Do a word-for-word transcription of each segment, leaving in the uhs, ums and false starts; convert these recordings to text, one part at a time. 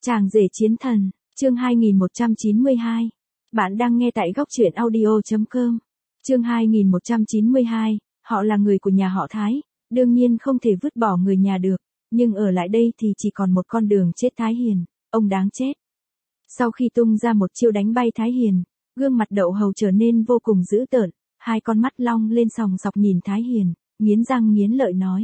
Chàng rể chiến thần, chương hai nghìn một trăm chín mươi hai. Bạn đang nghe tại góc truyện audio chấm com. Chương hai nghìn một trăm chín mươi hai, họ là người của nhà họ Thái, đương nhiên không thể vứt bỏ người nhà được, nhưng ở lại đây thì chỉ còn một con đường chết Thái Hiền, ông đáng chết. Sau khi tung ra một chiêu đánh bay Thái Hiền, gương mặt Đậu Hầu trở nên vô cùng dữ tợn, hai con mắt long lên sòng sọc nhìn Thái Hiền, nghiến răng nghiến lợi nói.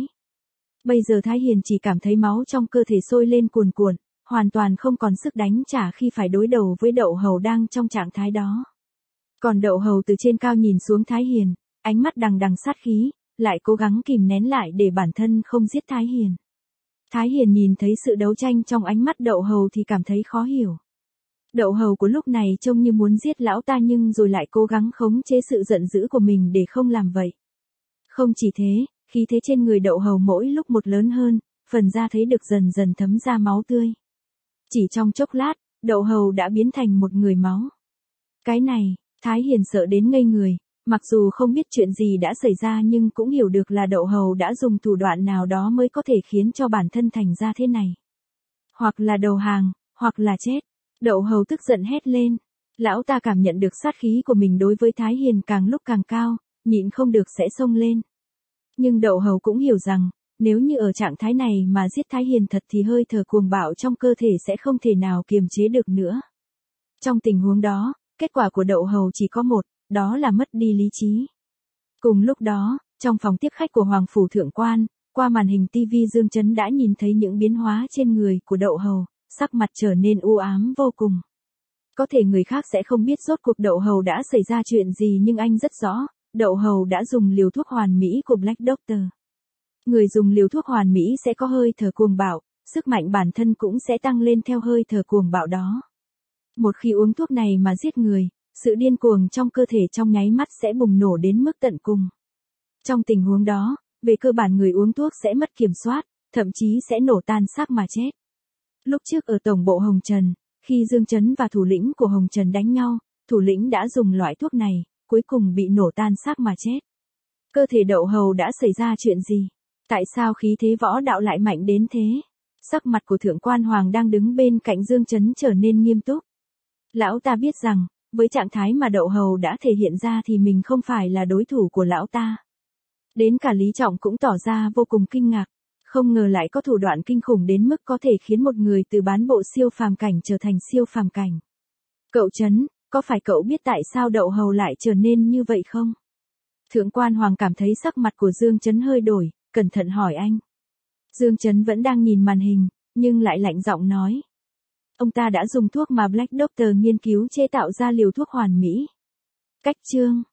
Bây giờ Thái Hiền chỉ cảm thấy máu trong cơ thể sôi lên cuồn cuộn, hoàn toàn không còn sức đánh trả khi phải đối đầu với Đậu Hầu đang trong trạng thái đó. Còn Đậu Hầu từ trên cao nhìn xuống Thái Hiền, ánh mắt đằng đằng sát khí, lại cố gắng kìm nén lại để bản thân không giết Thái Hiền. Thái Hiền nhìn thấy sự đấu tranh trong ánh mắt Đậu Hầu thì cảm thấy khó hiểu. Đậu Hầu của lúc này trông như muốn giết lão ta nhưng rồi lại cố gắng khống chế sự giận dữ của mình để không làm vậy. Không chỉ thế, khí thế trên người Đậu Hầu mỗi lúc một lớn hơn, phần da thấy được dần dần thấm ra máu tươi. Chỉ trong chốc lát, Đậu Hầu đã biến thành một người máu. Cái này, Thái Hiền sợ đến ngây người, mặc dù không biết chuyện gì đã xảy ra nhưng cũng hiểu được là Đậu Hầu đã dùng thủ đoạn nào đó mới có thể khiến cho bản thân thành ra thế này. Hoặc là đầu hàng, hoặc là chết. Đậu Hầu tức giận hét lên. Lão ta cảm nhận được sát khí của mình đối với Thái Hiền càng lúc càng cao, nhịn không được sẽ xông lên. Nhưng Đậu Hầu cũng hiểu rằng, nếu như ở trạng thái này mà giết Thái Hiền thật thì hơi thở cuồng bạo trong cơ thể sẽ không thể nào kiềm chế được nữa. Trong tình huống đó, kết quả của Đậu Hầu chỉ có một, đó là mất đi lý trí. Cùng lúc đó, trong phòng tiếp khách của Hoàng Phủ Thượng Quan, qua màn hình tivi Dương Chấn đã nhìn thấy những biến hóa trên người của Đậu Hầu, sắc mặt trở nên u ám vô cùng. Có thể người khác sẽ không biết rốt cuộc Đậu Hầu đã xảy ra chuyện gì nhưng anh rất rõ, Đậu Hầu đã dùng liều thuốc hoàn mỹ của Black Doctor. Người dùng liều thuốc hoàn mỹ sẽ có hơi thở cuồng bạo, sức mạnh bản thân cũng sẽ tăng lên theo hơi thở cuồng bạo đó. Một khi uống thuốc này mà giết người, sự điên cuồng trong cơ thể trong nháy mắt sẽ bùng nổ đến mức tận cùng. Trong tình huống đó, về cơ bản người uống thuốc sẽ mất kiểm soát, thậm chí sẽ nổ tan xác mà chết. Lúc trước ở tổng bộ Hồng Trần, khi Dương Chấn và thủ lĩnh của Hồng Trần đánh nhau, thủ lĩnh đã dùng loại thuốc này, cuối cùng bị nổ tan xác mà chết. Cơ thể Đậu Hầu đã xảy ra chuyện gì? Tại sao khí thế võ đạo lại mạnh đến thế? Sắc mặt của Thượng Quan Hoàng đang đứng bên cạnh Dương Chấn trở nên nghiêm túc. Lão ta biết rằng, với trạng thái mà Đậu Hầu đã thể hiện ra thì mình không phải là đối thủ của lão ta. Đến cả Lý Trọng cũng tỏ ra vô cùng kinh ngạc, không ngờ lại có thủ đoạn kinh khủng đến mức có thể khiến một người từ bán bộ siêu phàm cảnh trở thành siêu phàm cảnh. Cậu Chấn, có phải cậu biết tại sao Đậu Hầu lại trở nên như vậy không? Thượng Quan Hoàng cảm thấy sắc mặt của Dương Chấn hơi đổi, cẩn thận hỏi anh. Dương Chấn vẫn đang nhìn màn hình, nhưng lại lạnh giọng nói. Ông ta đã dùng thuốc mà Black Doctor nghiên cứu chế tạo ra liều thuốc hoàn mỹ. Cách chương